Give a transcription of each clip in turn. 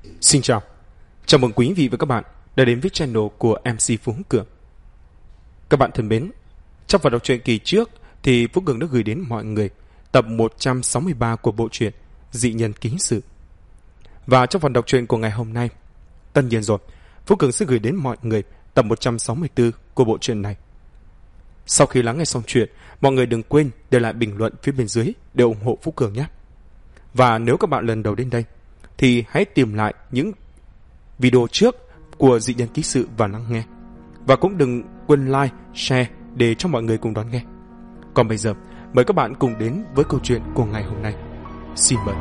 Xin chào, chào mừng quý vị và các bạn đã đến với channel của MC Phú Cường. Các bạn thân mến, trong phần đọc truyện kỳ trước thì Phú Cường đã gửi đến mọi người tập 163 của bộ truyện Dị Nhân Ký Sự. Và trong phần đọc truyện của ngày hôm nay, tất nhiên rồi, Phú Cường sẽ gửi đến mọi người tập 164 của bộ truyện này. Sau khi lắng nghe xong chuyện, mọi người đừng quên để lại bình luận phía bên dưới để ủng hộ Phú Cường nhé. Và nếu các bạn lần đầu đến đây thì hãy tìm lại những video trước của Dị Nhân Ký Sự và lắng nghe. Và cũng đừng quên like, share để cho mọi người cùng đón nghe. Còn bây giờ, mời các bạn cùng đến với câu chuyện của ngày hôm nay. Xin mời.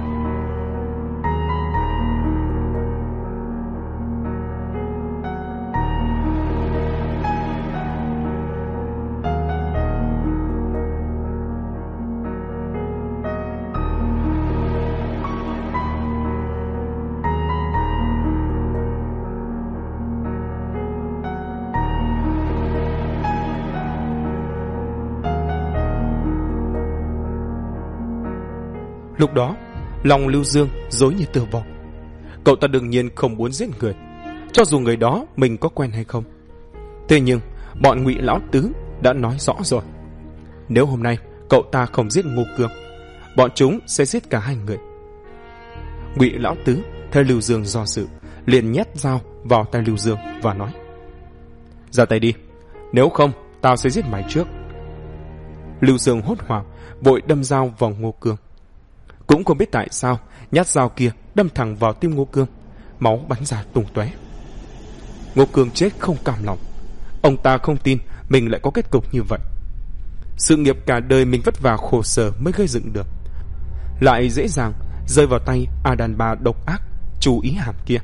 Lúc đó, lòng Lưu Dương rối như tơ vò. Cậu ta đương nhiên không muốn giết người, cho dù người đó mình có quen hay không. Thế nhưng, bọn Ngụy Lão Tứ đã nói rõ rồi. Nếu hôm nay cậu ta không giết Ngô Cương, bọn chúng sẽ giết cả hai người. Ngụy Lão Tứ thấy Lưu Dương do dự, liền nhét dao vào tay Lưu Dương và nói: "Ra tay đi, nếu không tao sẽ giết mày trước." Lưu Dương hốt hoảng, vội đâm dao vào Ngô Cương. Cũng không biết tại sao nhát dao kia đâm thẳng vào tim Ngô Cương, máu bắn ra tung tóe. Ngô Cương chết không cam lòng. Ông ta không tin mình lại có kết cục như vậy. Sự nghiệp cả đời mình vất vả khổ sở mới gây dựng được, lại dễ dàng rơi vào tay đàn bà độc ác Chu Ý Hàm kia.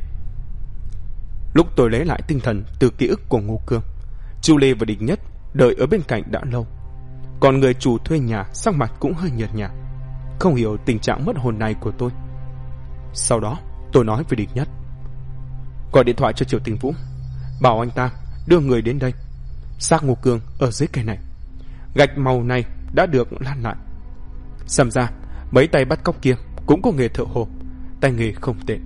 Lúc tôi lấy lại tinh thần từ ký ức của Ngô Cương, Chu Lê và Địch Nhất đợi ở bên cạnh đã lâu. Còn người chủ thuê nhà sắc mặt cũng hơi nhợt nhạt, không hiểu tình trạng mất hồn này của tôi. Sau đó tôi nói với Địch Nhất: "Gọi điện thoại cho Triệu Tình Vũ, bảo anh ta đưa người đến đây. Xác Ngô Cương ở dưới cây này. Gạch màu này đã được lan lại. Xem ra mấy tay bắt cóc kia cũng có nghề thợ hồ, tay nghề không tệ."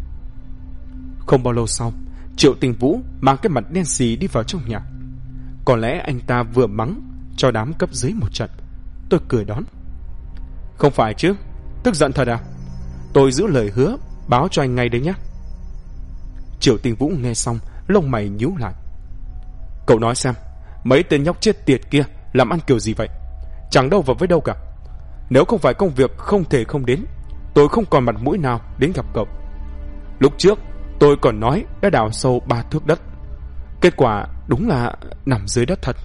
Không bao lâu sau, Triệu Tình Vũ mang cái mặt đen xì đi vào trong nhà. Có lẽ anh ta vừa mắng cho đám cấp dưới một trận. Tôi cười đón: "Không phải chứ, tức giận thật à? Tôi giữ lời hứa, báo cho anh ngay đấy nhé." Triệu Tình Vũ nghe xong, lông mày nhíu lại: "Cậu nói xem, mấy tên nhóc chết tiệt kia làm ăn kiểu gì vậy? Chẳng đâu vào với đâu cả. Nếu không phải công việc không thể không đến, tôi không còn mặt mũi nào đến gặp cậu. Lúc trước tôi còn nói đã đào sâu 3 thước đất, kết quả đúng là nằm dưới đất thật."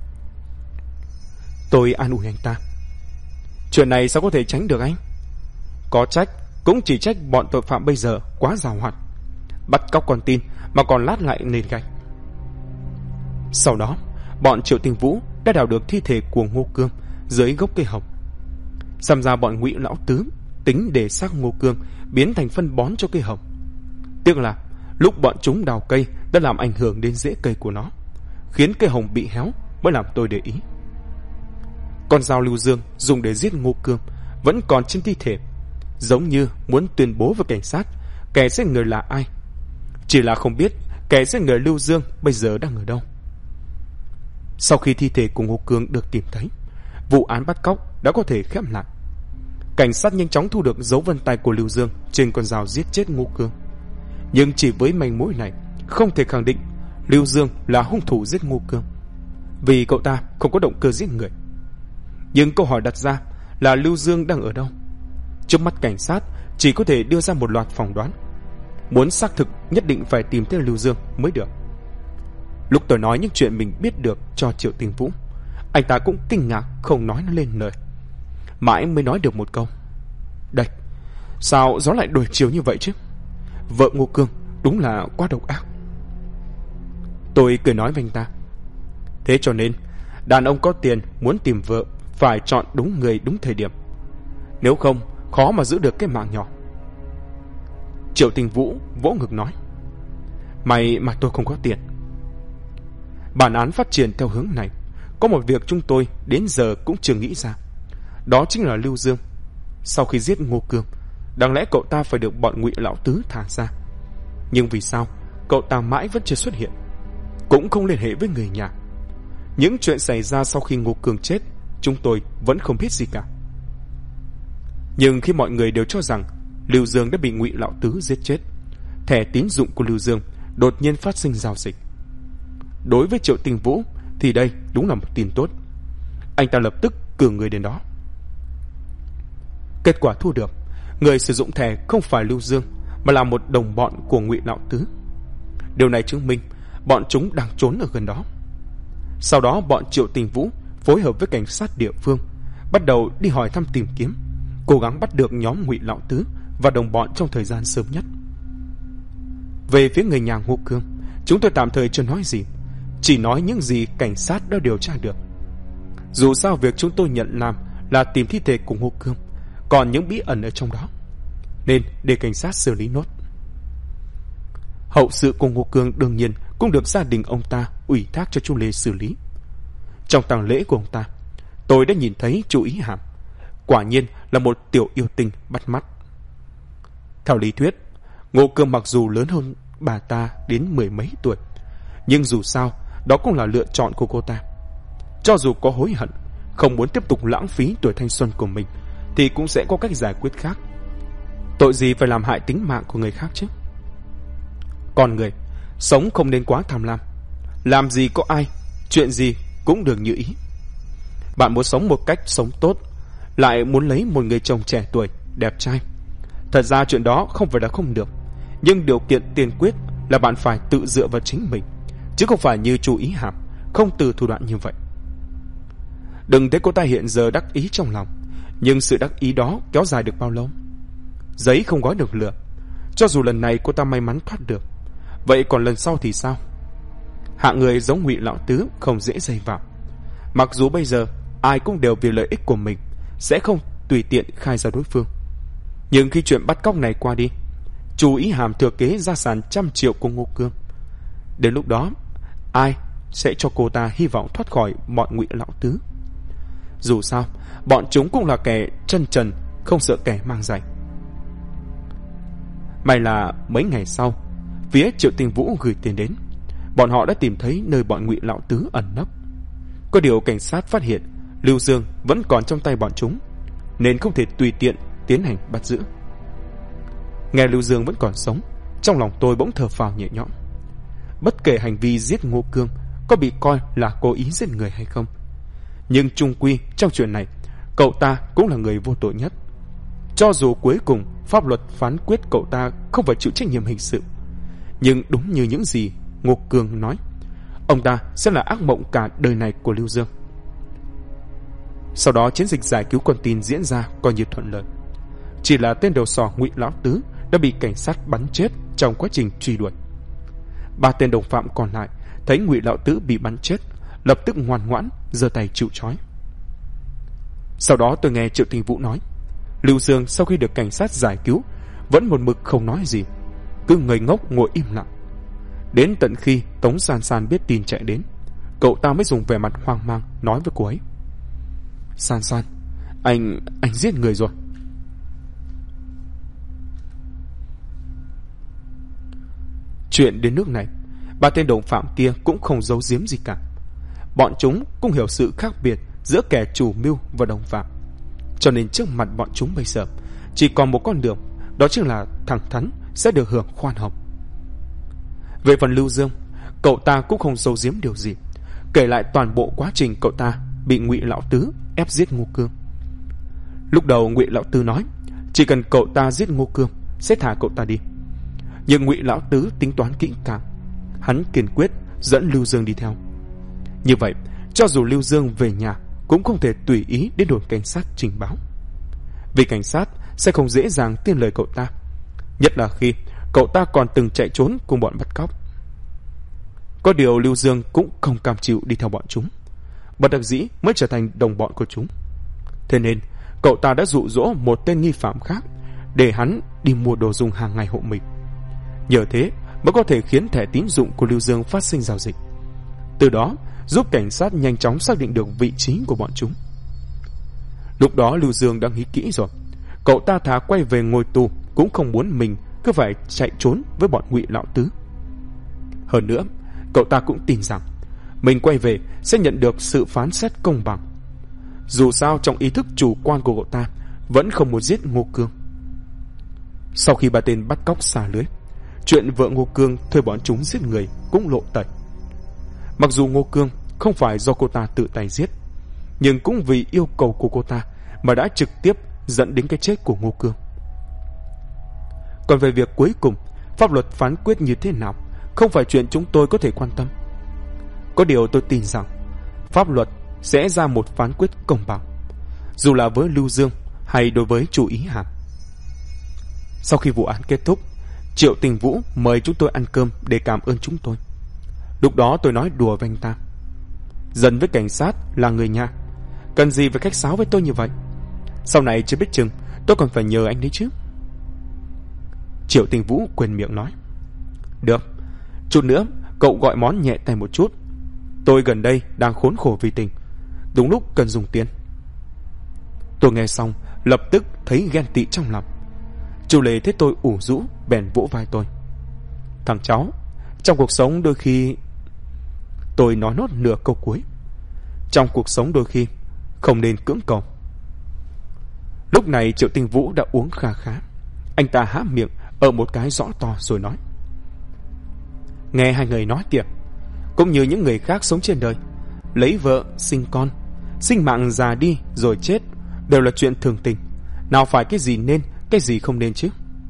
Tôi an ủi anh ta: "Chuyện này sao có thể tránh được anh? Có trách cũng chỉ trách bọn tội phạm bây giờ quá giàu hoạt, bắt cóc con tin mà còn lát lại nền gạch." Sau đó, bọn Triệu Tình Vũ đã đào được thi thể của Ngô Cương dưới gốc cây hồng. Xem ra bọn Ngụy Lão Tứ tính để xác Ngô Cương biến thành phân bón cho cây hồng. Tiếc là lúc bọn chúng đào cây đã làm ảnh hưởng đến rễ cây của nó, khiến cây hồng bị héo, mới làm tôi để ý. Con dao Lưu Dương dùng để giết Ngô Cương vẫn còn trên thi thể, giống như muốn tuyên bố với cảnh sát kẻ giết người là ai. Chỉ là không biết kẻ giết người Lưu Dương bây giờ đang ở đâu. Sau khi thi thể của Ngô Cương được tìm thấy, vụ án bắt cóc đã có thể khép lại. Cảnh sát nhanh chóng thu được dấu vân tay của Lưu Dương trên con dao giết chết Ngô Cương. Nhưng chỉ với manh mối này, không thể khẳng định Lưu Dương là hung thủ giết Ngô Cương, vì cậu ta không có động cơ giết người. Nhưng câu hỏi đặt ra là Lưu Dương đang ở đâu? Trước mắt cảnh sát chỉ có thể đưa ra một loạt phỏng đoán. Muốn xác thực nhất định phải tìm thấy Lưu Dương mới được. Lúc tôi nói những chuyện mình biết được cho Triệu Tình Vũ, anh ta cũng kinh ngạc không nói nó lên lời. Mãi mới nói được một câu: "Đây, sao gió lại đổi chiều như vậy chứ? Vợ Ngô Cương đúng là quá độc ác." Tôi cười nói với anh ta: "Thế cho nên đàn ông có tiền muốn tìm vợ phải chọn đúng người đúng thời điểm, nếu không khó mà giữ được cái mạng nhỏ." Triệu Tình Vũ vỗ ngực nói: "May mà tôi không có tiền." Bản án phát triển theo hướng này, có một việc chúng tôi đến giờ cũng chưa nghĩ ra. Đó chính là Lưu Dương. Sau khi giết Ngô Cương, đáng lẽ cậu ta phải được bọn Ngụy Lão Tứ thả ra, Nhưng vì sao cậu ta mãi vẫn chưa xuất hiện, cũng không liên hệ với người nhà? Những chuyện xảy ra sau khi Ngô Cương chết, chúng tôi vẫn không biết gì cả. Nhưng khi mọi người đều cho rằng Lưu Dương đã bị Ngụy Lão Tứ giết chết, thẻ tín dụng của Lưu Dương đột nhiên phát sinh giao dịch. Đối với Triệu Tinh Vũ thì đây đúng là một tin tốt. Anh ta lập tức cử người đến đó. Kết quả thu được, người sử dụng thẻ không phải Lưu Dương mà là một đồng bọn của Ngụy Lão Tứ. Điều này chứng minh bọn chúng đang trốn ở gần đó. Sau đó bọn Triệu Tinh Vũ phối hợp với cảnh sát địa phương bắt đầu đi hỏi thăm tìm kiếm, cố gắng bắt được nhóm Ngụy Lão Tứ và đồng bọn trong thời gian sớm nhất. Về phía người nhà Ngô Cương, chúng tôi tạm thời chưa nói gì, chỉ nói những gì cảnh sát đã điều tra được. Dù sao việc chúng tôi nhận làm là tìm thi thể của Ngô Cương, còn những bí ẩn ở trong đó, nên để cảnh sát xử lý nốt. Hậu sự của Ngô Cương đương nhiên cũng được gia đình ông ta ủy thác cho chú Lê xử lý. Trong tang lễ của ông ta, tôi đã nhìn thấy chú Ý Hàm, quả nhiên là một tiểu yêu tinh bắt mắt. Theo lý thuyết, Ngô Cương mặc dù lớn hơn bà ta đến mười mấy tuổi, nhưng dù sao đó cũng là lựa chọn của cô ta. Cho dù có hối hận, không muốn tiếp tục lãng phí tuổi thanh xuân của mình, thì cũng sẽ có cách giải quyết khác. Tội gì phải làm hại tính mạng của người khác chứ? Con người sống không nên quá tham lam. Làm gì có ai, chuyện gì cũng được như ý. Bạn muốn sống một cách sống tốt, lại muốn lấy một người chồng trẻ tuổi, đẹp trai. Thật ra chuyện đó không phải là không được, nhưng điều kiện tiên quyết là bạn phải tự dựa vào chính mình, chứ không phải như chú Ý Hàm không từ thủ đoạn như vậy. Đừng thấy cô ta hiện giờ đắc ý trong lòng, nhưng sự đắc ý đó kéo dài được bao lâu? Giấy không gói được lửa. Cho dù lần này cô ta may mắn thoát được, vậy còn lần sau thì sao? Hạng người giống Ngụy Lão Tứ không dễ dây vào. Mặc dù bây giờ ai cũng đều vì lợi ích của mình, sẽ không tùy tiện khai ra đối phương, nhưng khi chuyện bắt cóc này qua đi, chú Ý Hàm thừa kế gia sản 100 triệu của Ngô Cương. Đến lúc đó, ai sẽ cho cô ta hy vọng thoát khỏi bọn Ngụy Lão Tứ? Dù sao, bọn chúng cũng là kẻ chân trần, không sợ kẻ mang giày. May là mấy ngày sau, phía Triệu Tinh Vũ gửi tiền đến, bọn họ đã tìm thấy nơi bọn Ngụy Lão Tứ ẩn nấp. Có điều cảnh sát phát hiện Lưu Dương vẫn còn trong tay bọn chúng, nên không thể tùy tiện tiến hành bắt giữ. Nghe Lưu Dương vẫn còn sống, trong lòng tôi bỗng thở phào nhẹ nhõm. Bất kể hành vi giết Ngô Cương có bị coi là cố ý giết người hay không, nhưng chung quy trong chuyện này, cậu ta cũng là người vô tội nhất. Cho dù cuối cùng pháp luật phán quyết cậu ta không phải chịu trách nhiệm hình sự, nhưng đúng như những gì Ngô Cương nói, ông ta sẽ là ác mộng cả đời này của Lưu Dương. Sau đó chiến dịch giải cứu con tin diễn ra coi như thuận lợi. Chỉ là tên đầu sỏ Ngụy Lão Tứ đã bị cảnh sát bắn chết trong quá trình truy đuổi. 3 tên đồng phạm còn lại thấy Ngụy Lão Tứ bị bắn chết, lập tức ngoan ngoãn giơ tay chịu trói. Sau đó tôi nghe Triệu Tinh Vũ nói, Lưu Dương sau khi được cảnh sát giải cứu vẫn một mực không nói gì, cứ ngây ngốc ngồi im lặng. Đến tận khi Tống San San biết tin chạy đến, cậu ta mới dùng vẻ mặt hoang mang nói với cô ấy, San San, anh giết người rồi. Chuyện đến nước này, 3 tên đồng phạm kia cũng không giấu giếm gì cả. Bọn chúng cũng hiểu sự khác biệt giữa kẻ chủ mưu và đồng phạm, cho nên trước mặt bọn chúng bây giờ chỉ còn một con đường, đó chính là thẳng thắn sẽ được hưởng khoan hồng. Về phần Lưu Dương, cậu ta cũng không giấu giếm điều gì, kể lại toàn bộ quá trình cậu ta bị Ngụy Lão Tứ ép giết Ngô Cương. Lúc đầu Ngụy Lão Tứ nói chỉ cần cậu ta giết Ngô Cương sẽ thả cậu ta đi, nhưng Ngụy Lão Tứ tính toán kỹ càng, hắn kiên quyết dẫn Lưu Dương đi theo. Như vậy, cho dù Lưu Dương về nhà cũng không thể tùy ý đến đồn cảnh sát trình báo, vì cảnh sát sẽ không dễ dàng tin lời cậu ta, nhất là khi cậu ta còn từng chạy trốn cùng bọn bắt cóc. Có điều Lưu Dương cũng không cam chịu đi theo bọn chúng, bất đắc dĩ mới trở thành đồng bọn của chúng. Thế nên cậu ta đã dụ dỗ một tên nghi phạm khác để hắn đi mua đồ dùng hàng ngày hộ mình. Nhờ thế mới có thể khiến thẻ tín dụng của Lưu Dương phát sinh giao dịch, từ đó giúp cảnh sát nhanh chóng xác định được vị trí của bọn chúng. Lúc đó Lưu Dương đã nghĩ kỹ rồi, cậu ta thà quay về ngồi tù cũng không muốn mình cứ phải chạy trốn với bọn Ngụy lão tứ. Hơn nữa, cậu ta cũng tin rằng mình quay về sẽ nhận được sự phán xét công bằng. Dù sao trong ý thức chủ quan của cậu ta vẫn không muốn giết Ngô Cương. Sau khi ba tên bắt cóc xả lưới, chuyện vợ Ngô Cương thuê bọn chúng giết người cũng lộ tẩy. Mặc dù Ngô Cương không phải do cô ta tự tay giết, nhưng cũng vì yêu cầu của cô ta mà đã trực tiếp dẫn đến cái chết của Ngô Cương. Còn về việc cuối cùng pháp luật phán quyết như thế nào không phải chuyện chúng tôi có thể quan tâm. Có điều tôi tin rằng pháp luật sẽ ra một phán quyết công bằng, dù là với Lưu Dương hay đối với chủ Ý Hàm. Sau khi vụ án kết thúc, Triệu Tình Vũ mời chúng tôi ăn cơm để cảm ơn chúng tôi. Lúc đó tôi nói đùa với anh ta: "Dân với cảnh sát là người nhà, cần gì phải khách sáo với tôi như vậy? Sau này chưa biết chừng tôi còn phải nhờ anh đấy chứ." Triệu Tình Vũ quên miệng nói: "Được, chút nữa cậu gọi món nhẹ tay một chút. Tôi gần đây đang khốn khổ vì tình, đúng lúc cần dùng tiền." Tôi nghe xong lập tức thấy ghen tị trong lòng. Chu Lê thấy tôi ủ rũ bèn vỗ vai tôi: "Thằng cháu, trong cuộc sống đôi khi..." Tôi nói nốt nửa câu cuối: "Trong cuộc sống đôi khi không nên cưỡng cầu." Lúc này Triệu Tình Vũ đã uống kha khá. Anh ta há miệng ở một cái rõ to rồi nói: "Nghe hai người nói kìa, cũng như những người khác sống trên đời, lấy vợ, sinh con, sinh mạng già đi rồi chết đều là chuyện thường tình. Nào phải cái gì nên, cái gì không nên chứ?"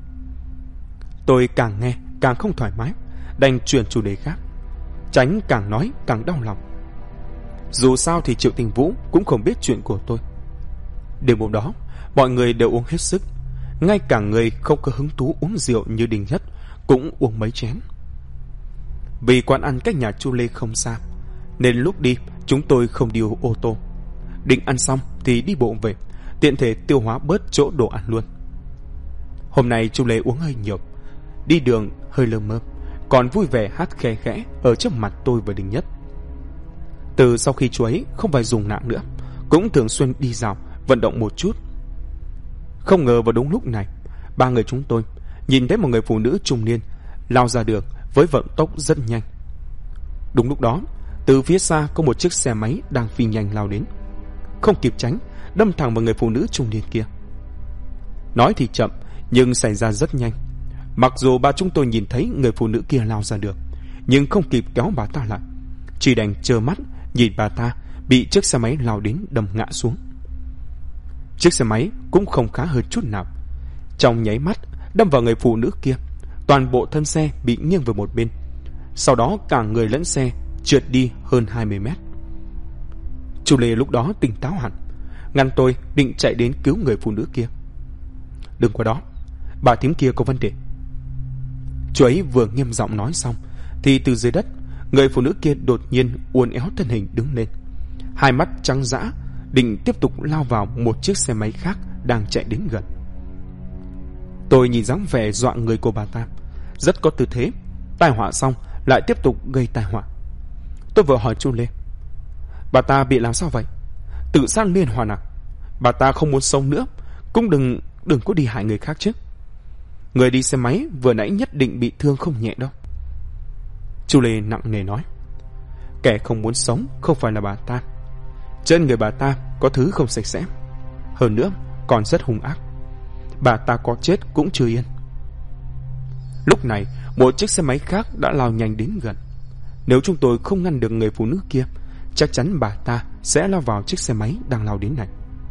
Tôi càng nghe càng không thoải mái, đành chuyển chủ đề khác, tránh càng nói càng đau lòng. Dù sao thì Triệu Tình Vũ cũng không biết chuyện của tôi. Đêm hôm đó mọi người đều uống hết sức, ngay cả người không có hứng thú uống rượu như Đình Nhất cũng uống mấy chén. Vì quán ăn cách nhà Chu Lê không xa, nên lúc đi chúng tôi không đi ô tô. Định ăn xong thì đi bộ về, tiện thể tiêu hóa bớt chỗ đồ ăn luôn. Hôm nay Chu Lê uống hơi nhiều, đi đường hơi lơ mơ, còn vui vẻ hát khe khẽ ở trước mặt tôi và Đình Nhất. Từ sau khi chú ấy không phải dùng nạng nữa, cũng thường xuyên đi dạo vận động một chút. Không ngờ vào đúng lúc này, ba người chúng tôi nhìn thấy một người phụ nữ trung niên lao ra đường với vận tốc rất nhanh. Đúng lúc đó, từ phía xa có một chiếc xe máy đang phi nhanh lao đến, không kịp tránh đâm thẳng vào người phụ nữ trung niên kia. Nói thì chậm nhưng xảy ra rất nhanh. Mặc dù ba chúng tôi nhìn thấy người phụ nữ kia lao ra đường, nhưng không kịp kéo bà ta lại, chỉ đành trơ mắt nhìn bà ta bị chiếc xe máy lao đến đâm ngã xuống. Chiếc xe máy cũng không khá hơn chút nào. Trong nháy mắt đâm vào người phụ nữ kia, toàn bộ thân xe bị nghiêng về một bên. Sau đó cả người lẫn xe trượt đi hơn 20 mét. Chu Lê lúc đó tỉnh táo hẳn, ngăn tôi định chạy đến cứu người phụ nữ kia. "Đừng qua đó, bà thím kia có vấn đề." Chú ấy vừa nghiêm giọng nói xong thì từ dưới đất, người phụ nữ kia đột nhiên uốn éo thân hình đứng lên, hai mắt trắng dã, định tiếp tục lao vào một chiếc xe máy khác đang chạy đến gần. Tôi nhìn dáng vẻ dọa người của bà ta, rất có tư thế, tai họa xong lại tiếp tục gây tai họa. Tôi vừa hỏi Chu Lê: "Bà ta bị làm sao vậy? Tự sát liên hoàn à? Bà ta không muốn sống nữa, cũng đừng có đi hại người khác chứ. Người đi xe máy vừa nãy nhất định bị thương không nhẹ đâu." Chu Lê nặng nề nói: "Kẻ không muốn sống không phải là bà ta. Trên người bà ta có thứ không sạch sẽ, hơn nữa còn rất hung ác. Bà ta có chết cũng chưa yên." Lúc này một chiếc xe máy khác đã lao nhanh đến gần. Nếu chúng tôi không ngăn được người phụ nữ kia, chắc chắn bà ta sẽ lao vào chiếc xe máy đang lao đến này.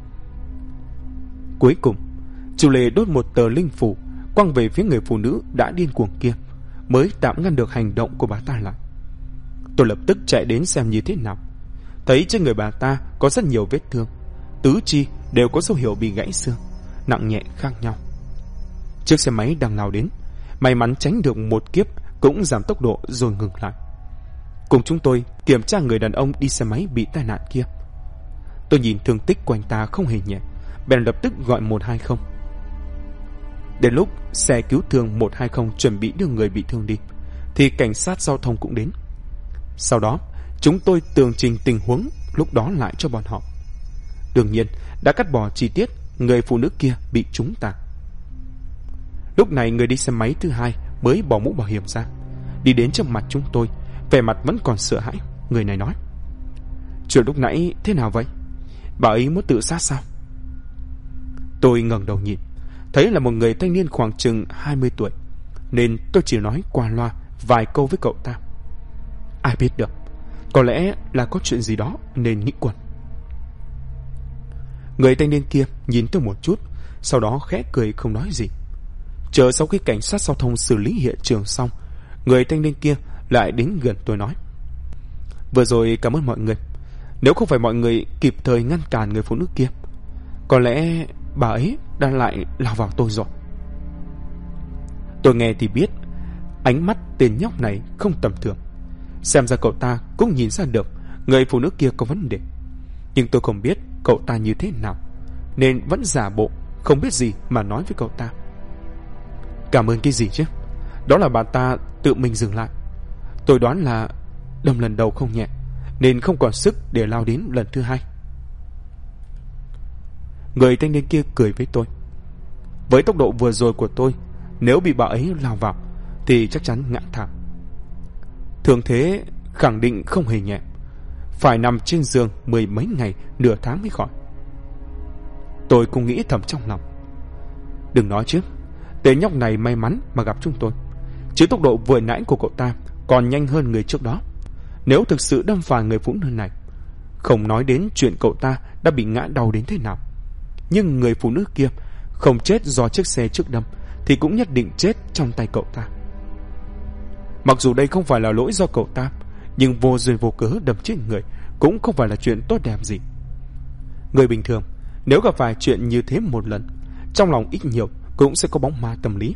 Cuối cùng Chu Lê đốt một tờ linh phủ quăng về phía người phụ nữ đã điên cuồng kia, mới tạm ngăn được hành động của bà ta lại. Tôi lập tức chạy đến xem như thế nào. Thấy trên người bà ta có rất nhiều vết thương, tứ chi đều có dấu hiệu bị gãy xương, nặng nhẹ khác nhau. Chiếc xe máy đang lao đến, may mắn tránh được một kiếp, cũng giảm tốc độ rồi ngừng lại. Cùng chúng tôi kiểm tra người đàn ông đi xe máy bị tai nạn kia. Tôi nhìn thương tích của anh ta không hề nhẹ, bèn lập tức gọi 120. Đến lúc xe cứu thương 120 chuẩn bị đưa người bị thương đi, thì cảnh sát giao thông cũng đến. Sau đó chúng tôi tường trình tình huống lúc đó lại cho bọn họ. Đương nhiên đã cắt bỏ chi tiết người phụ nữ kia bị trúng tạc. Lúc này người đi xe máy thứ hai mới bỏ mũ bảo hiểm ra, đi đến trước mặt chúng tôi, vẻ mặt vẫn còn sợ hãi. Người này nói: "Chuyện lúc nãy thế nào vậy? Bà ấy muốn tự sát sao?" Tôi ngẩng đầu nhìn, thấy là một người thanh niên khoảng chừng 20 tuổi, nên tôi chỉ nói qua loa vài câu với cậu ta. Ai biết được, có lẽ là có chuyện gì đó nên nghĩ quẩn. Người thanh niên kia nhìn tôi một chút, sau đó khẽ cười không nói gì. Chờ sau khi cảnh sát giao thông xử lý hiện trường xong, người thanh niên kia lại đến gần tôi nói: "Vừa rồi cảm ơn mọi người. Nếu không phải mọi người kịp thời ngăn cản người phụ nữ kia, có lẽ bà ấy đã lại lao vào tôi rồi." Tôi nghe thì biết ánh mắt tên nhóc này không tầm thường. Xem ra cậu ta cũng nhìn ra được người phụ nữ kia có vấn đề. Nhưng tôi không biết cậu ta như thế nào, nên vẫn giả bộ không biết gì mà nói với cậu ta: "Cảm ơn cái gì chứ? Đó là bà ta tự mình dừng lại. Tôi đoán là đâm lần đầu không nhẹ, nên không còn sức để lao đến lần thứ hai." Người thanh niên kia cười với tôi. Với tốc độ vừa rồi của tôi, nếu bị bà ấy lao vào thì chắc chắn ngã thảm. Thường thế khẳng định không hề nhẹ, phải nằm trên giường 10 mấy ngày, nửa tháng mới khỏi. Tôi cũng nghĩ thầm trong lòng: đừng nói chứ, tên nhóc này may mắn mà gặp chúng tôi, chứ tốc độ vừa nãy của cậu ta còn nhanh hơn người trước đó. Nếu thực sự đâm phải người phụ nữ này, không nói đến chuyện cậu ta đã bị ngã đau đến thế nào, nhưng người phụ nữ kia không chết do chiếc xe trước đâm thì cũng nhất định chết trong tay cậu ta. Mặc dù đây không phải là lỗi do cậu ta, nhưng vô duyên vô cớ đâm chết người cũng không phải là chuyện tốt đẹp gì. Người bình thường nếu gặp phải chuyện như thế một lần, trong lòng ít nhiều cũng sẽ có bóng ma tâm lý.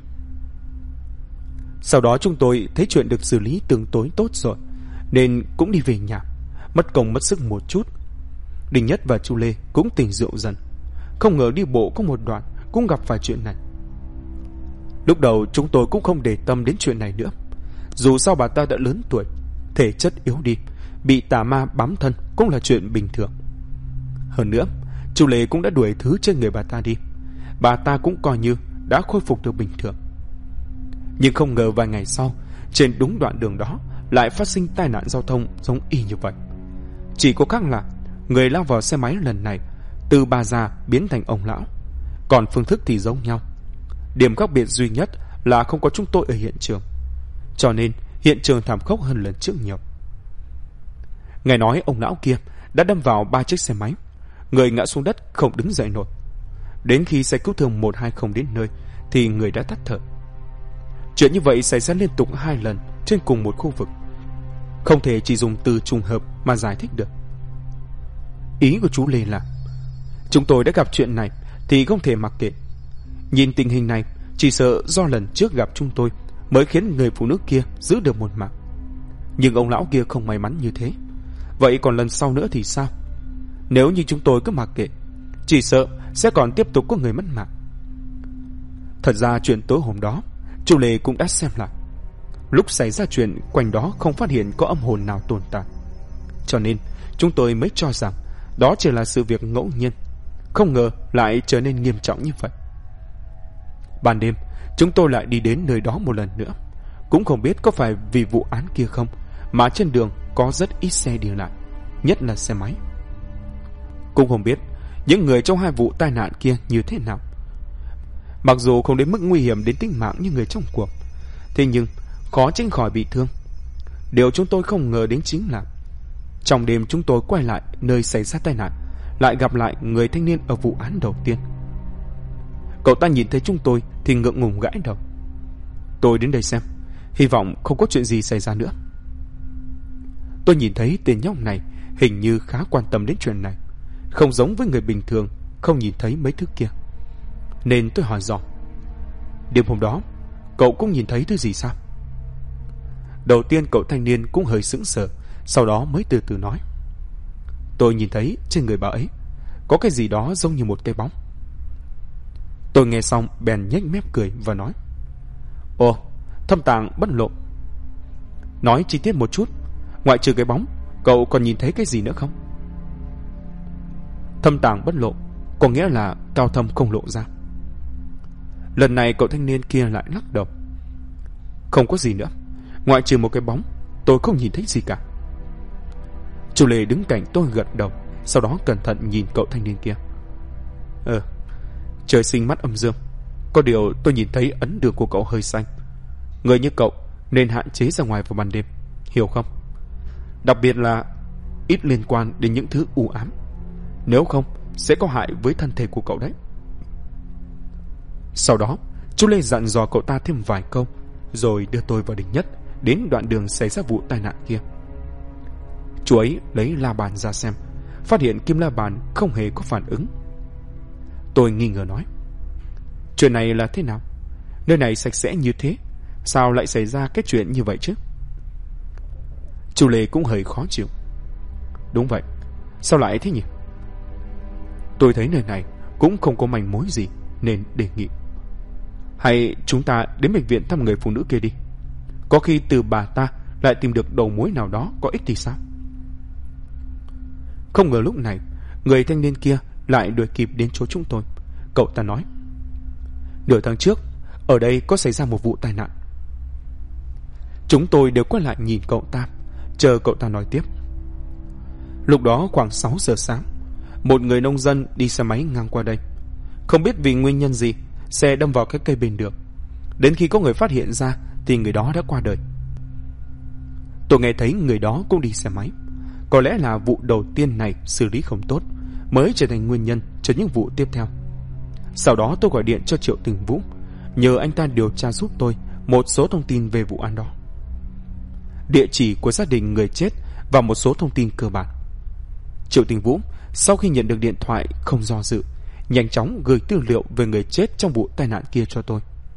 Sau đó chúng tôi thấy chuyện được xử lý tương đối tốt rồi, nên cũng đi về nhà, mất công mất sức một chút. Đình Nhất và Chu Lê cũng tỉnh rượu dần. Không ngờ đi bộ có một đoạn cũng gặp phải chuyện này. Lúc đầu chúng tôi cũng không để tâm đến chuyện này nữa. Dù sao bà ta đã lớn tuổi, thể chất yếu đi, bị tà ma bám thân cũng là chuyện bình thường. Hơn nữa, Chu Lê cũng đã đuổi thứ trên người bà ta đi. Bà ta cũng coi như đã khôi phục được bình thường. Nhưng không ngờ vài ngày sau, trên đúng đoạn đường đó lại phát sinh tai nạn giao thông giống y như vậy. Chỉ có khác là người lao vào xe máy lần này từ bà già biến thành ông lão, còn phương thức thì giống nhau. Điểm khác biệt duy nhất là không có chúng tôi ở hiện trường, cho nên hiện trường thảm khốc hơn lần trước nhiều. Nghe nói ông lão kia đã đâm vào 3 chiếc xe máy, người ngã xuống đất không đứng dậy nổi. Đến khi xe cứu thương 120 đến nơi thì người đã tắt thở. Chuyện như vậy xảy ra liên tục 2 lần trên cùng một khu vực, không thể chỉ dùng từ trùng hợp mà giải thích được. Ý của chú Lê là chúng tôi đã gặp chuyện này thì không thể mặc kệ. Nhìn tình hình này, chỉ sợ do lần trước gặp chúng tôi mới khiến người phụ nữ kia giữ được một mạng. Nhưng ông lão kia không may mắn như thế, vậy còn lần sau nữa thì sao? Nếu như chúng tôi cứ mặc kệ, chỉ sợ sẽ còn tiếp tục có người mất mạng. Thật ra chuyện tối hôm đó chú Lê cũng đã xem lại. Lúc xảy ra chuyện, quanh đó không phát hiện có âm hồn nào tồn tại, cho nên chúng tôi mới cho rằng đó chỉ là sự việc ngẫu nhiên. Không ngờ lại trở nên nghiêm trọng như vậy. Ban đêm chúng tôi lại đi đến nơi đó một lần nữa. Cũng không biết có phải vì vụ án kia không mà trên đường có rất ít xe đi lại, nhất là xe máy. Cũng không biết những người trong 2 vụ tai nạn kia như thế nào. Mặc dù không đến mức nguy hiểm đến tính mạng như người trong cuộc, thế nhưng khó tránh khỏi bị thương. Điều chúng tôi không ngờ đến chính là trong đêm chúng tôi quay lại nơi xảy ra tai nạn, lại gặp lại người thanh niên ở vụ án đầu tiên. Cậu ta nhìn thấy chúng tôi thì ngượng ngùng gãi đầu. Tôi đến đây xem, hy vọng không có chuyện gì xảy ra nữa. Tôi nhìn thấy tên nhóc này hình như khá quan tâm đến chuyện này, không giống với người bình thường không nhìn thấy mấy thứ kia, nên tôi hỏi dò: đêm hôm đó cậu cũng nhìn thấy thứ gì sao? Đầu tiên cậu thanh niên cũng hơi sững sờ, sau đó mới từ từ nói: tôi nhìn thấy trên người bà ấy có cái gì đó giống như một cái bóng. Tôi nghe xong bèn nhếch mép cười và nói: ồ, thâm tàng bất lộ. Nói chi tiết một chút, ngoại trừ cái bóng, cậu còn nhìn thấy cái gì nữa không? Thâm tàng bất lộ có nghĩa là cao thâm không lộ ra. Lần này cậu thanh niên kia lại lắc đầu. Không có gì nữa, ngoại trừ một cái bóng, tôi không nhìn thấy gì cả. Chú Lê đứng cạnh tôi gật đầu, sau đó cẩn thận nhìn cậu thanh niên kia. Trời sinh mắt âm dương, có điều tôi nhìn thấy ấn đường của cậu hơi xanh. Người như cậu nên hạn chế ra ngoài vào ban đêm, hiểu không? Đặc biệt là ít liên quan đến những thứ u ám, nếu không sẽ có hại với thân thể của cậu đấy. Sau đó chú Lê dặn dò cậu ta thêm vài câu, rồi đưa tôi và Đình Nhất đến đoạn đường xảy ra vụ tai nạn kia. Chú ấy lấy la bàn ra xem, phát hiện kim la bàn không hề có phản ứng. Tôi nghi ngờ nói, chuyện này là thế nào? Nơi này sạch sẽ như thế, sao lại xảy ra cái chuyện như vậy chứ? Chú Lê cũng hơi khó chịu. Đúng vậy, sao lại thế nhỉ? Tôi thấy nơi này cũng không có manh mối gì, nên đề nghị hay chúng ta đến bệnh viện thăm người phụ nữ kia đi. Có khi từ bà ta lại tìm được đầu mối nào đó có ích thì sao? Không ngờ lúc này người thanh niên kia lại đuổi kịp đến chỗ chúng tôi. Cậu ta nói, nửa tháng trước ở đây có xảy ra một vụ tai nạn. Chúng tôi đều quay lại nhìn cậu ta, chờ cậu ta nói tiếp. Lúc đó khoảng 6 giờ sáng, một người nông dân đi xe máy ngang qua đây. Không biết vì nguyên nhân gì, xe đâm vào cái cây bên đường. Đến khi có người phát hiện ra thì người đó đã qua đời. Tôi nghe thấy người đó cũng đi xe máy. Có lẽ là vụ đầu tiên này xử lý không tốt, mới trở thành nguyên nhân cho những vụ tiếp theo. Sau đó tôi gọi điện cho Triệu Tình Vũ, nhờ anh ta điều tra giúp tôi một số thông tin về vụ án đó, địa chỉ của gia đình người chết và một số thông tin cơ bản. Triệu Tình Vũ sau khi nhận được điện thoại không do dự, nhanh chóng gửi tư liệu về người chết trong vụ tai nạn kia cho tôi.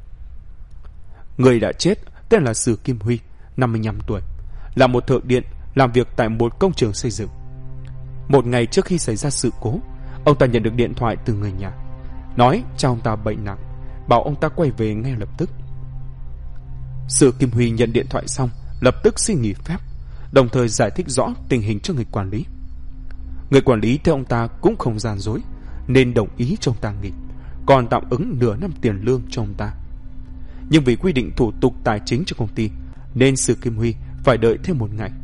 Người đã chết tên là Sử Kim Huy, 55 tuổi, là một thợ điện làm việc tại một công trường xây dựng. Một ngày trước khi xảy ra sự cố, ông ta nhận được điện thoại từ người nhà, nói cha ông ta bệnh nặng, bảo ông ta quay về ngay lập tức. Sử Kim Huy nhận điện thoại xong, lập tức xin nghỉ phép, đồng thời giải thích rõ tình hình cho người quản lý. Người quản lý theo ông ta cũng không gian dối, nên đồng ý cho ông ta nghỉ, còn tạm ứng nửa năm tiền lương cho ông ta. Nhưng vì quy định thủ tục tài chính cho công ty, nên Sử Kim Huy phải đợi thêm một ngày.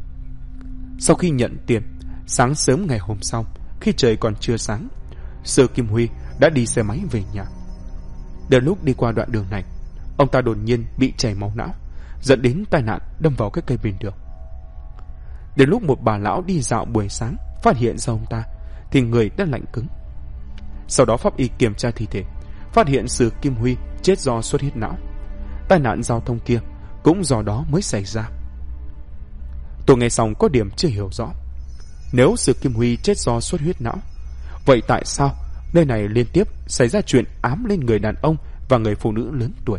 Sau khi nhận tiền, sáng sớm ngày hôm sau, khi trời còn chưa sáng, Sử Kim Huy đã đi xe máy về nhà. Đến lúc đi qua đoạn đường này, ông ta đột nhiên bị chảy máu não, dẫn đến tai nạn đâm vào cái cây bên đường. Đến lúc một bà lão đi dạo buổi sáng phát hiện ra ông ta, thì người đã lạnh cứng. Sau đó pháp y kiểm tra thi thể, phát hiện Sử Kim Huy chết do xuất huyết não. Tai nạn giao thông kia cũng do đó mới xảy ra. Tôi nghe xong có điểm chưa hiểu rõ. Nếu Sử Kim Huy chết do xuất huyết não, vậy tại sao nơi này liên tiếp xảy ra chuyện ám lên người đàn ông và người phụ nữ lớn tuổi?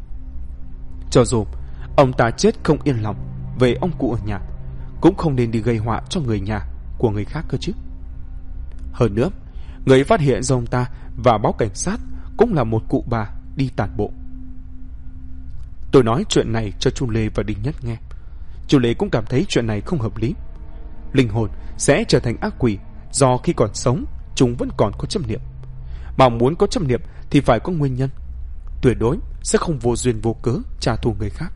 Cho dù ông ta chết không yên lòng về ông cụ ở nhà, cũng không nên đi gây họa cho người nhà của người khác cơ chứ. Hơn nữa, người phát hiện ra ông ta và báo cảnh sát cũng là một cụ bà đi tản bộ. Tôi nói chuyện này cho chú Lê và Đình Nhất nghe. Chú Lê cũng cảm thấy chuyện này không hợp lý. Linh hồn sẽ trở thành ác quỷ do khi còn sống chúng vẫn còn có chấp niệm. Mà muốn có chấp niệm thì phải có nguyên nhân. Tuyệt đối sẽ không vô duyên vô cớ trả thù người khác.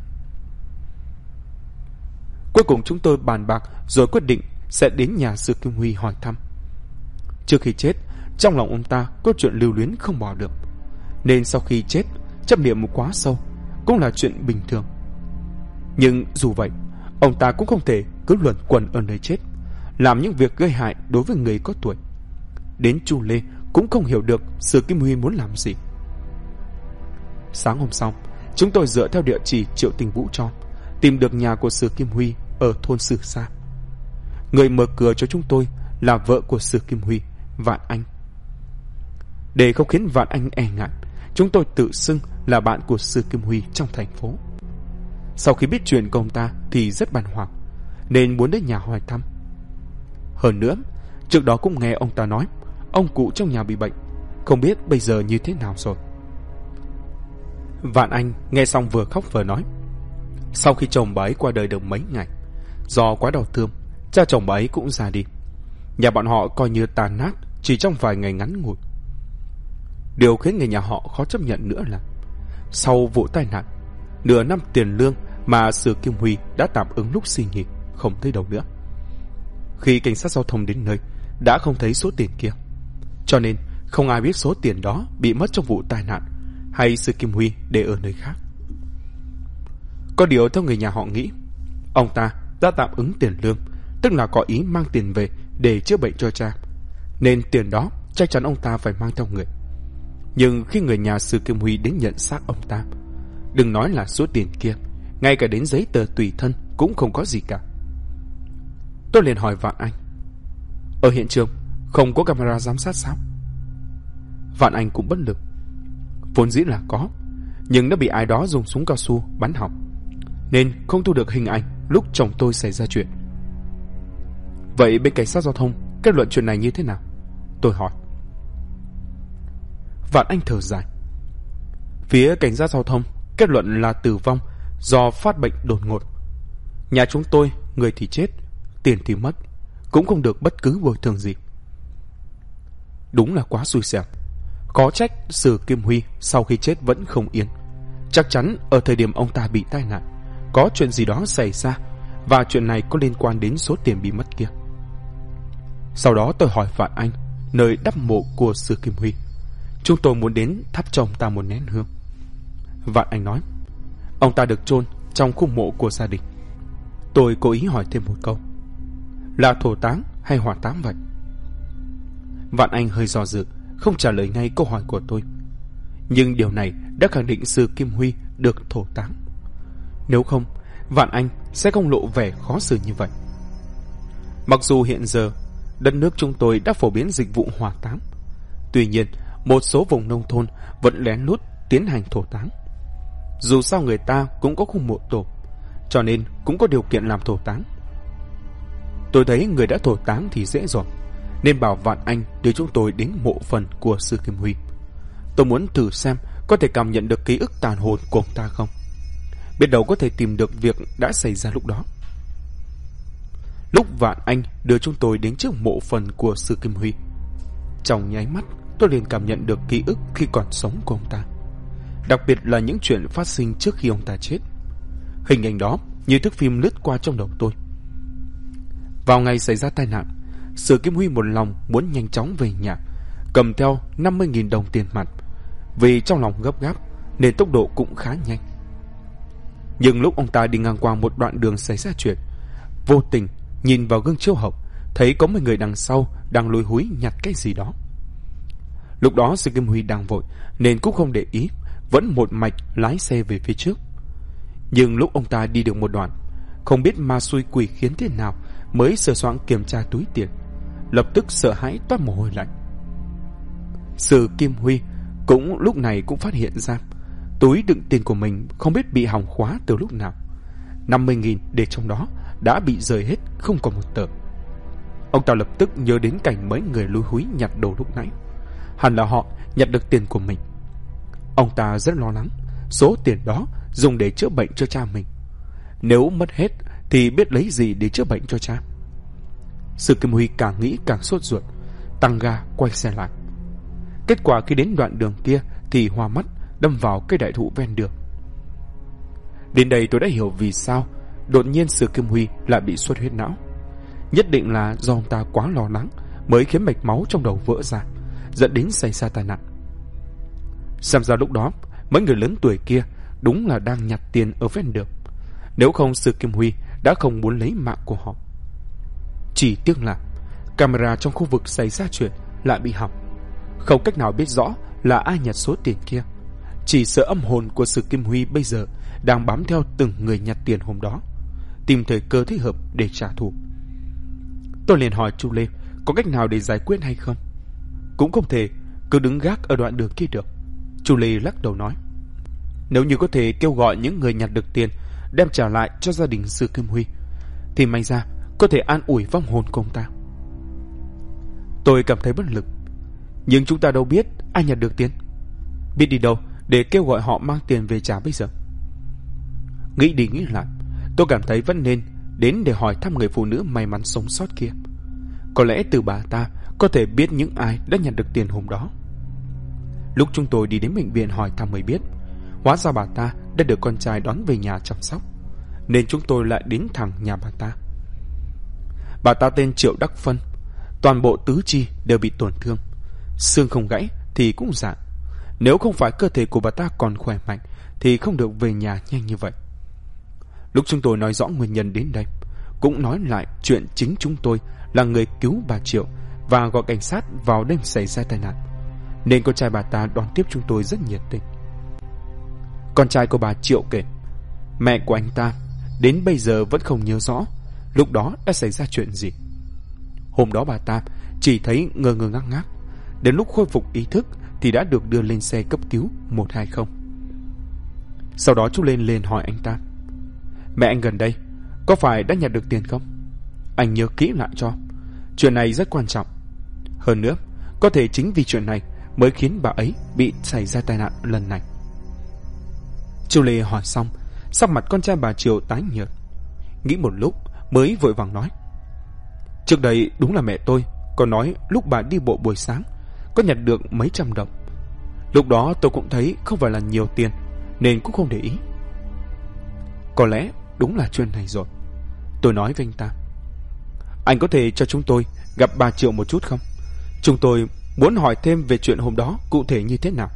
Cuối cùng chúng tôi bàn bạc rồi quyết định sẽ đến nhà Sử Kim Huy hỏi thăm. Trước khi chết, trong lòng ông ta có chuyện lưu luyến không bỏ được, nên sau khi chết, chấp niệm quá sâu cũng là chuyện bình thường. Nhưng dù vậy, ông ta cũng không thể cứ luẩn quẩn ở nơi chết, làm những việc gây hại đối với người có tuổi. Đến chú Lê cũng không hiểu được Sử Kim Huy muốn làm gì. Sáng hôm sau, chúng tôi dựa theo địa chỉ Triệu Tình Vũ cho, tìm được nhà của Sử Kim Huy ở thôn Sử Sa. Người mở cửa cho chúng tôi là vợ của Sử Kim Huy, Vạn Anh. Để không khiến Vạn Anh e ngại, chúng tôi tự xưng là bạn của Sử Kim Huy trong thành phố. Sau khi biết chuyện của ông ta thì rất bàng hoàng, nên muốn đến nhà hỏi thăm. Hơn nữa, trước đó cũng nghe ông ta nói ông cụ trong nhà bị bệnh, không biết bây giờ như thế nào rồi. Vạn Anh nghe xong vừa khóc vừa nói, sau khi chồng bà ấy qua đời được mấy ngày, do quá đau thương, cha chồng bà ấy cũng ra đi. Nhà bọn họ coi như tàn nát chỉ trong vài ngày ngắn ngủi. Điều khiến người nhà họ khó chấp nhận nữa là sau vụ tai nạn, nửa năm tiền lương mà Sử Kim Huy đã tạm ứng lúc xin nghỉ không thấy đâu nữa. Khi cảnh sát giao thông đến nơi, đã không thấy số tiền kia, cho nên không ai biết số tiền đó bị mất trong vụ tai nạn hay Sử Kim Huy để ở nơi khác. Có điều theo người nhà họ nghĩ, ông ta đã tạm ứng tiền lương, tức là có ý mang tiền về để chữa bệnh cho cha, nên tiền đó chắc chắn ông ta phải mang theo người. Nhưng khi người nhà Sử Kim Huy đến nhận xác ông ta, đừng nói là số tiền kia, ngay cả đến giấy tờ tùy thân cũng không có gì cả. Tôi liền hỏi Vạn Anh, ở hiện trường không có camera giám sát sao? Vạn Anh cũng bất lực. Vốn dĩ là có, nhưng nó bị ai đó dùng súng cao su bắn hỏng, nên không thu được hình ảnh lúc chồng tôi xảy ra chuyện. Vậy bên cảnh sát giao thông kết luận chuyện này như thế nào? Tôi hỏi. Vạn Anh thở dài. Phía cảnh sát giao thông kết luận là tử vong do phát bệnh đột ngột. Nhà chúng tôi, người thì chết, tiền thì mất, cũng không được bất cứ bồi thường gì. Đúng là quá xui xẻo. Có trách Sử Kim Huy sau khi chết vẫn không yên. Chắc chắn ở thời điểm ông ta bị tai nạn, có chuyện gì đó xảy ra, và chuyện này có liên quan đến số tiền bị mất kia. Sau đó tôi hỏi Vạn Anh nơi đắp mộ của Sử Kim Huy. Chúng tôi muốn đến thắp cho ông ta một nén hương. Vạn Anh nói, ông ta được chôn trong khu mộ của gia đình. Tôi cố ý hỏi thêm một câu, là thổ táng hay hỏa táng vậy? Vạn Anh hơi do dự, không trả lời ngay câu hỏi của tôi. Nhưng điều này đã khẳng định Sử Kim Huy được thổ táng. Nếu không, Vạn Anh sẽ không lộ vẻ khó xử như vậy. Mặc dù hiện giờ đất nước chúng tôi đã phổ biến dịch vụ hỏa táng, tuy nhiên một số vùng nông thôn vẫn lén lút tiến hành thổ táng. Dù sao người ta cũng có khu mộ tổ, cho nên cũng có điều kiện làm thổ táng. Tôi thấy người đã thổ táng thì dễ rồi, nên bảo Vạn Anh đưa chúng tôi đến mộ phần của Sử Kim Huy. Tôi muốn thử xem có thể cảm nhận được ký ức tàn hồn của ông ta không. Biết đâu có thể tìm được việc đã xảy ra lúc đó. Lúc Vạn Anh đưa chúng tôi đến trước mộ phần của Sử Kim Huy, trong nháy mắt tôi liền cảm nhận được ký ức khi còn sống của ông ta, đặc biệt là những chuyện phát sinh trước khi ông ta chết. Hình ảnh đó như thước phim lướt qua trong đầu tôi. Vào ngày xảy ra tai nạn, Sử Kim Huy một lòng muốn nhanh chóng về nhà, cầm theo 50.000 đồng tiền mặt. Vì trong lòng gấp gáp nên tốc độ cũng khá nhanh. Nhưng lúc ông ta đi ngang qua một đoạn đường xảy ra chuyện, vô tình nhìn vào gương chiếu hậu, thấy có một người đằng sau đang lúi húi nhặt cái gì đó. Lúc đó Sử Kim Huy đang vội nên cũng không để ý, vẫn một mạch lái xe về phía trước. Nhưng lúc ông ta đi được một đoạn, không biết ma xui quỷ khiến thế nào mới sờ soạng kiểm tra túi tiền, lập tức sợ hãi toát mồ hôi lạnh. Sử Kim Huy cũng lúc này cũng phát hiện ra túi đựng tiền của mình không biết bị hỏng khóa từ lúc nào. 50.000 để trong đó đã bị rời hết, không còn một tờ. Ông ta lập tức nhớ đến cảnh mấy người lúi húi nhặt đồ lúc nãy. Hẳn là họ nhặt được tiền của mình. Ông ta rất lo lắng số tiền đó dùng để chữa bệnh cho cha mình. Nếu mất hết thì biết lấy gì để chữa bệnh cho cha. Sử Kim Huy càng nghĩ càng sốt ruột, tăng ga quay xe lại. Kết quả khi đến đoạn đường kia thì hoa mắt đâm vào cây đại thụ ven đường. Đến đây tôi đã hiểu vì sao đột nhiên Sử Kim Huy lại bị xuất huyết não. Nhất định là do ông ta quá lo lắng mới khiến mạch máu trong đầu vỡ ra, dẫn đến xảy ra tai nạn. Xem ra lúc đó mấy người lớn tuổi kia đúng là đang nhặt tiền ở ven đường. Nếu không Sử Kim Huy đã không muốn lấy mạng của họ. Chỉ tiếc là camera trong khu vực xảy ra chuyện lại bị hỏng, không cách nào biết rõ là ai nhặt số tiền kia. Chỉ sợ âm hồn của Sử Kim Huy bây giờ đang bám theo từng người nhặt tiền hôm đó, tìm thời cơ thích hợp để trả thù. Tôi liền hỏi Chu Lê có cách nào để giải quyết hay không. Cũng không thể cứ đứng gác ở đoạn đường kia được. Chu Lê lắc đầu nói, nếu như có thể kêu gọi những người nhặt được tiền đem trả lại cho gia đình Sử Kim Huy thì may ra có thể an ủi vong hồn của ông ta. Tôi cảm thấy bất lực. Nhưng chúng ta đâu biết ai nhặt được tiền, biết đi đâu để kêu gọi họ mang tiền về trả bây giờ. Nghĩ đi nghĩ lại, tôi cảm thấy vẫn nên đến để hỏi thăm người phụ nữ may mắn sống sót kia. Có lẽ từ bà ta có thể biết những ai đã nhận được tiền hôm đó. Lúc chúng tôi đi đến bệnh viện hỏi thăm mới biết, hóa ra bà ta đã được con trai đón về nhà chăm sóc, nên chúng tôi lại đến thẳng nhà bà ta. Bà ta tên Triệu Đắc Phân, toàn bộ tứ chi đều bị tổn thương, xương không gãy thì cũng rạn. Nếu không phải cơ thể của bà ta còn khỏe mạnh thì không được về nhà nhanh như vậy. Lúc chúng tôi nói rõ nguyên nhân đến đây, cũng nói lại chuyện chính chúng tôi là người cứu bà Triệu và gọi cảnh sát vào đêm xảy ra tai nạn, nên con trai bà ta đón tiếp chúng tôi rất nhiệt tình. Con trai của bà Triệu kể, mẹ của anh ta đến bây giờ vẫn không nhớ rõ lúc đó đã xảy ra chuyện gì. Hôm đó bà ta chỉ thấy ngơ ngơ ngác ngác, đến lúc khôi phục ý thức thì đã được đưa lên xe cấp cứu 120. Sau đó chú lên hỏi anh ta, mẹ anh gần đây có phải đã nhặt được tiền không? Anh nhớ kỹ lại cho, chuyện này rất quan trọng. Hơn nữa, có thể chính vì chuyện này mới khiến bà ấy bị xảy ra tai nạn lần này. Chú Lê hỏi xong, sắc mặt con trai bà Triệu tái nhợt, nghĩ một lúc mới vội vàng nói, trước đây đúng là mẹ tôi có nói lúc bà đi bộ buổi sáng có nhặt được mấy trăm đồng. Lúc đó tôi cũng thấy không phải là nhiều tiền nên cũng không để ý. Có lẽ đúng là chuyện này rồi, tôi nói với anh ta. Anh có thể cho chúng tôi gặp bà Triệu một chút không? Chúng tôi muốn hỏi thêm về chuyện hôm đó cụ thể như thế nào.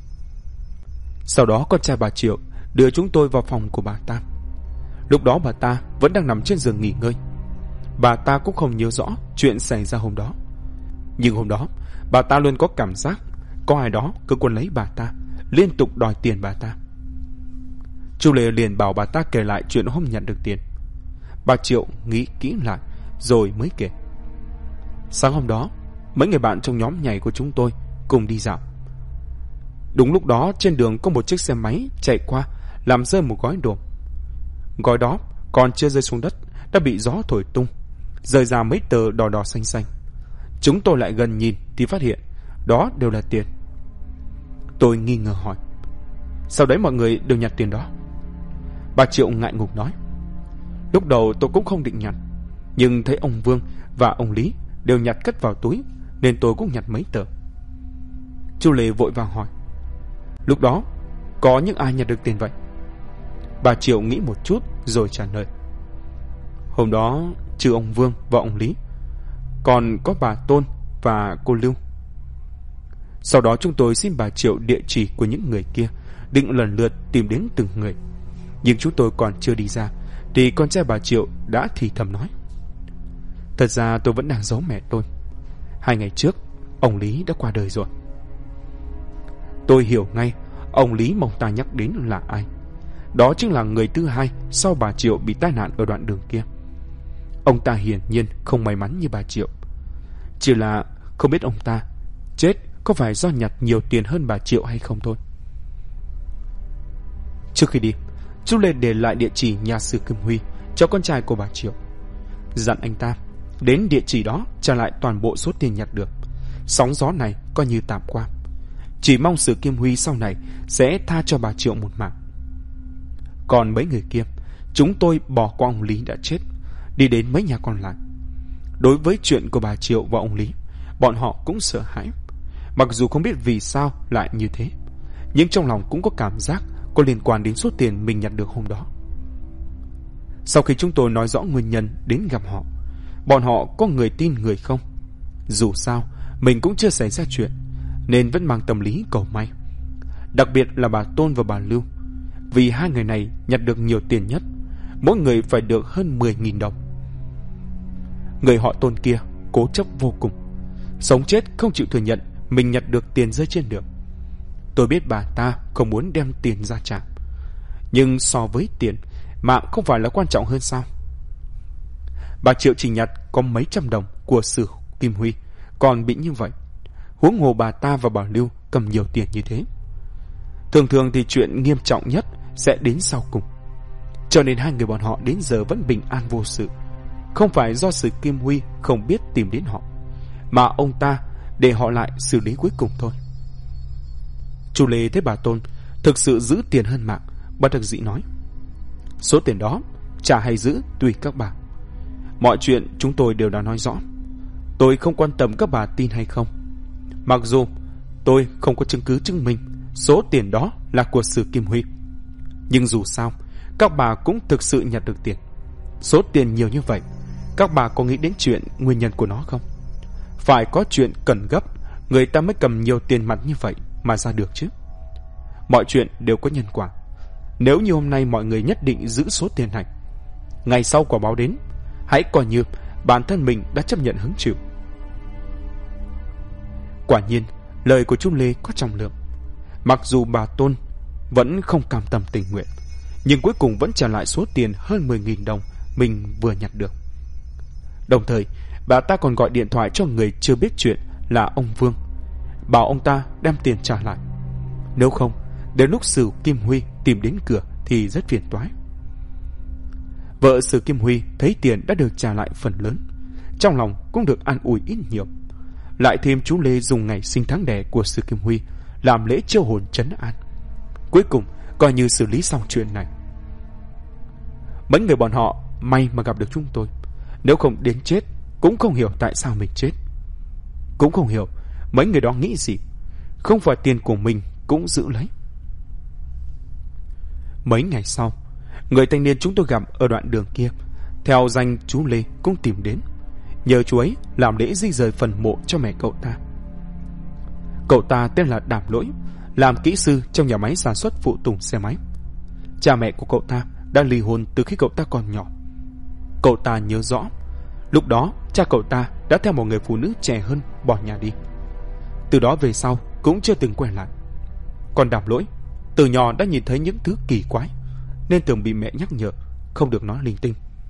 Sau đó con trai bà Triệu đưa chúng tôi vào phòng của bà ta. Lúc đó bà ta vẫn đang nằm trên giường nghỉ ngơi. Bà ta cũng không nhớ rõ chuyện xảy ra hôm đó. Nhưng hôm đó bà ta luôn có cảm giác có ai đó cứ quấn lấy bà ta, liên tục đòi tiền bà ta. Chú Lê liền bảo bà ta kể lại chuyện hôm nhận được tiền. Bà Triệu nghĩ kỹ lại rồi mới kể. Sáng hôm đó, mấy người bạn trong nhóm nhảy của chúng tôi cùng đi dạo. Đúng lúc đó trên đường có một chiếc xe máy chạy qua làm rơi một gói đồ. Gói đó còn chưa rơi xuống đất đã bị gió thổi tung, rơi ra mấy tờ đỏ đỏ xanh xanh. Chúng tôi lại gần nhìn thì phát hiện đó đều là tiền. Tôi nghi ngờ hỏi, sau đấy mọi người đều nhặt tiền đó? Bà Triệu ngại ngùng nói, lúc đầu tôi cũng không định nhặt, nhưng thấy ông Vương và ông Lý đều nhặt cất vào túi nên tôi cũng nhặt mấy tờ. Chú Lê vội vàng hỏi, lúc đó có những ai nhặt được tiền vậy? Bà Triệu nghĩ một chút rồi trả lời, hôm đó trừ ông Vương và ông Lý còn có bà Tôn và cô Lưu. Sau đó chúng tôi xin bà Triệu địa chỉ của những người kia, định lần lượt tìm đến từng người. Nhưng chúng tôi còn chưa đi ra thì con trai bà Triệu đã thì thầm nói, thật ra tôi vẫn đang giấu mẹ tôi. 2 ngày trước ông Lý đã qua đời rồi. Tôi hiểu ngay ông Lý mà ông ta nhắc đến là ai. Đó chính là người thứ hai sau bà Triệu bị tai nạn ở đoạn đường kia. Ông ta hiển nhiên không may mắn như bà Triệu, chỉ là không biết ông ta chết có phải do nhặt nhiều tiền hơn bà Triệu hay không thôi. Trước khi đi, chú Lê để lại địa chỉ nhà sư Kim Huy cho con trai của bà Triệu, dặn anh ta đến địa chỉ đó trả lại toàn bộ số tiền nhặt được. Sóng gió này coi như tạm qua, chỉ mong sư Kim Huy sau này sẽ tha cho bà Triệu một mạng. Còn mấy người kia, chúng tôi bỏ qua ông Lý đã chết, đi đến mấy nhà còn lại. Đối với chuyện của bà Triệu và ông Lý, bọn họ cũng sợ hãi. Mặc dù không biết vì sao lại như thế, nhưng trong lòng cũng có cảm giác có liên quan đến số tiền mình nhặt được hôm đó. Sau khi chúng tôi nói rõ nguyên nhân đến gặp họ, bọn họ có người tin người không. Dù sao mình cũng chưa xảy ra chuyện nên vẫn mang tâm lý cầu may. Đặc biệt là bà Tôn và bà Lưu, vì hai người này nhặt được nhiều tiền nhất, mỗi người phải được hơn 10.000 đồng. Người họ Tôn kia cố chấp vô cùng, sống chết không chịu thừa nhận mình nhặt được tiền rơi trên đường. Tôi biết bà ta không muốn đem tiền ra trả, nhưng so với tiền, mạng không phải là quan trọng hơn sao? Bà Triệu chỉ nhặt có mấy trăm đồng của sử Kim Huy còn bị như vậy, huống hồ bà ta và bà Lưu cầm nhiều tiền như thế. Thường thường thì chuyện nghiêm trọng nhất sẽ đến sau cùng, cho nên hai người bọn họ đến giờ vẫn bình an vô sự. Không phải do sử Kim Huy không biết tìm đến họ, mà ông ta để họ lại xử lý cuối cùng thôi. Chú Lê thấy bà Tôn thực sự giữ tiền hơn mạng, bà thực dị nói, số tiền đó trả hay giữ tùy các bà. Mọi chuyện chúng tôi đều đã nói rõ. Tôi không quan tâm các bà tin hay không. Mặc dù tôi không có chứng cứ chứng minh số tiền đó là của Sử Kim Huy. Nhưng dù sao, các bà cũng thực sự nhặt được tiền. Số tiền nhiều như vậy, các bà có nghĩ đến chuyện nguyên nhân của nó không? Phải có chuyện cần gấp, người ta mới cầm nhiều tiền mặt như vậy mà ra được chứ. Mọi chuyện đều có nhân quả. Nếu như hôm nay mọi người nhất định giữ số tiền này, ngày sau quả báo đến, hãy coi như bản thân mình đã chấp nhận hứng chịu. Quả nhiên, lời của chú Lê có trọng lượng. Mặc dù bà Tôn vẫn không cam tâm tình nguyện, nhưng cuối cùng vẫn trả lại số tiền hơn 10.000 đồng mình vừa nhặt được. Đồng thời, bà ta còn gọi điện thoại cho người chưa biết chuyện là ông Vương, bảo ông ta đem tiền trả lại. Nếu không, đến lúc Sử Kim Huy tìm đến cửa thì rất phiền toái. Vợ Sử Kim Huy thấy tiền đã được trả lại phần lớn, trong lòng cũng được an ủi ít nhiều. Lại thêm chú Lê dùng ngày sinh tháng đẻ của Sử Kim Huy làm lễ chiêu hồn trấn an. Cuối cùng coi như xử lý xong chuyện này. Mấy người bọn họ may mà gặp được chúng tôi, nếu không đến chết cũng không hiểu tại sao mình chết. Cũng không hiểu mấy người đó nghĩ gì, không phải tiền của mình cũng giữ lấy. Mấy ngày sau, người thanh niên chúng tôi gặp ở đoạn đường kia theo danh chú Lê cũng tìm đến, nhờ chú ấy làm lễ di rời phần mộ cho mẹ cậu ta. Cậu ta tên là Đàm Lỗi, làm kỹ sư trong nhà máy sản xuất phụ tùng xe máy. Cha mẹ của cậu ta đã ly hôn từ khi cậu ta còn nhỏ. Cậu ta nhớ rõ, lúc đó cha cậu ta đã theo một người phụ nữ trẻ hơn bỏ nhà đi. Từ đó về sau cũng chưa từng quay lại. Còn Đàm Lỗi từ nhỏ đã nhìn thấy những thứ kỳ quái, nên thường bị mẹ nhắc nhở không được nói linh tinh.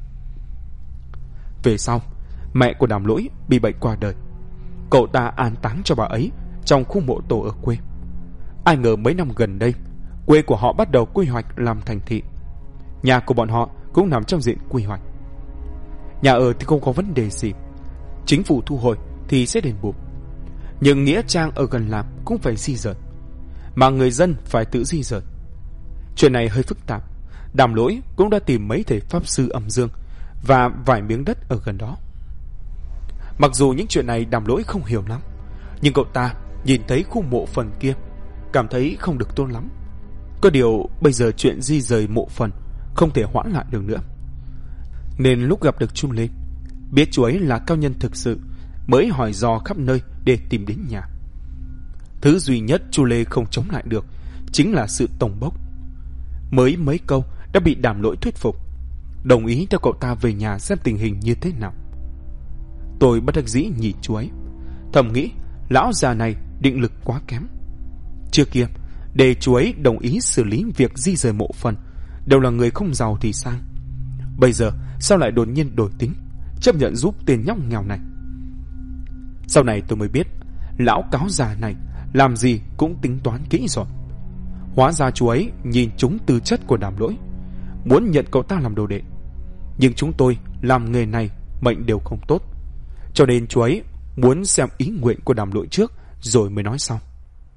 Về sau, mẹ của Đàm Lỗi bị bệnh qua đời. Cậu ta an táng cho bà ấy trong khu mộ tổ ở quê. Ai ngờ mấy năm gần đây, quê của họ bắt đầu quy hoạch làm thành thị. Nhà của bọn họ cũng nằm trong diện quy hoạch. Nhà ở thì không có vấn đề gì, chính phủ thu hồi thì sẽ đền bù. Nhưng nghĩa trang ở gần làm cũng phải di rời, mà người dân phải tự di rời. Chuyện này hơi phức tạp. Đàm Lỗi cũng đã tìm mấy thầy pháp sư âm dương và vài miếng đất ở gần đó. Mặc dù những chuyện này Đàm Lỗi không hiểu lắm, nhưng cậu ta nhìn thấy khu mộ phần kia cảm thấy không được tốt lắm. Có điều bây giờ chuyện di rời mộ phần không thể hoãn lại được nữa. Nên lúc gặp được Chu Lê, biết chú ấy là cao nhân thực sự, mới hỏi dò khắp nơi để tìm đến nhà. Thứ duy nhất Chu Lê không chống lại được chính là sự tông bốc. Mới mấy câu đã bị Đàm Lỗi thuyết phục, đồng ý theo cậu ta về nhà xem tình hình như thế nào. Tôi bất đắc dĩ nhìn chú ấy, thầm nghĩ lão già này định lực quá kém. Trước kia, để chú ấy đồng ý xử lý việc di rời mộ phần đều là người không giàu thì sang. Bây giờ sao lại đột nhiên đổi tính, chấp nhận giúp tên nhóc nghèo này? Sau này tôi mới biết, lão cáo già này làm gì cũng tính toán kỹ rồi. Hóa ra chú ấy nhìn trúng tư chất của Đàm Lỗi, muốn nhận cậu ta làm đồ đệ. Nhưng chúng tôi làm nghề này mệnh đều không tốt, cho nên chú ấy muốn xem ý nguyện của Đàm Lỗi trước rồi mới nói sau.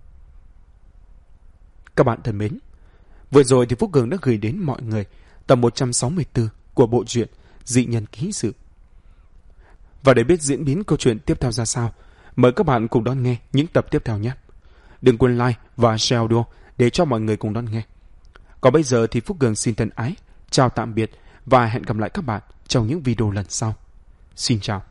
Các bạn thân mến, vừa rồi thì Phúc Cường đã gửi đến mọi người tập 164 của bộ truyện Dị Nhân Ký Sự. Và để biết diễn biến câu chuyện tiếp theo ra sao, mời các bạn cùng đón nghe những tập tiếp theo nhé. Đừng quên like và share audio để cho mọi người cùng đón nghe. Còn bây giờ thì Phúc Cường xin thân ái, chào tạm biệt và hẹn gặp lại các bạn trong những video lần sau. Xin chào.